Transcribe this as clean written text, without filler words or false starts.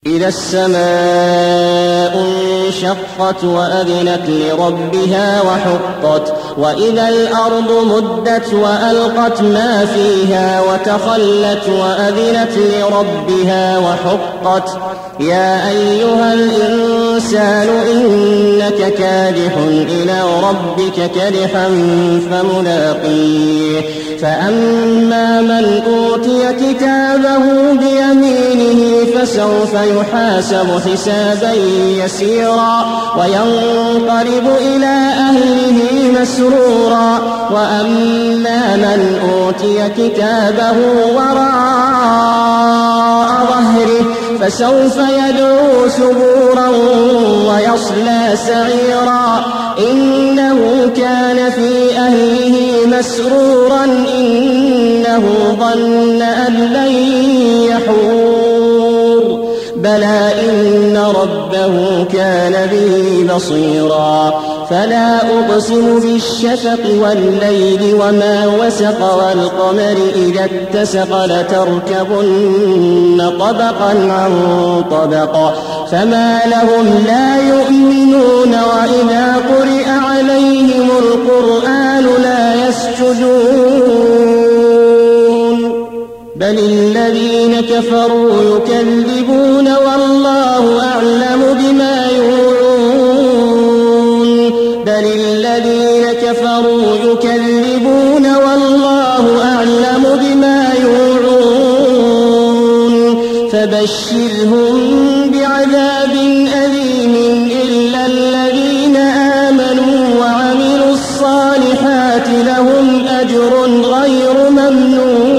إذا السماء انشقت وأذنت لربها وحقت وإذا الأرض مدت وألقت ما فيها وتخلت وأذنت لربها وحقت يا أيها الإنسان إنك كادح إلى ربك كدحا فملاقيه فأما من أوتي كتابه بيمينه فسوف يحاسب حسابا يسيرا وينقلب إلى أهله مسرورا وأما من أوتي كتابه وراء ظهره فسوف يدعو ثبورا ويصلى سعيرا إنه كان في أهله مسرورا إنه ظن أن لن يحور بلى إن ربه كان به بصيرا فلا أقسم بالشفق والليل وما وسق والقمر إذا اتسق لتركبن طبقا عن طبق فما لهم لا يؤمنون وإذا قرئ عليهم القرآن لا يسجدون بل الذين كفروا يكذبون والله أعلم بما يوعون بل الذين كفروا يكذبون والله أعلم بما يوعون فبشرهم بعذاب أليم إلا الذين آمنوا وعملوا الصالحات لهم أجر غير ممنون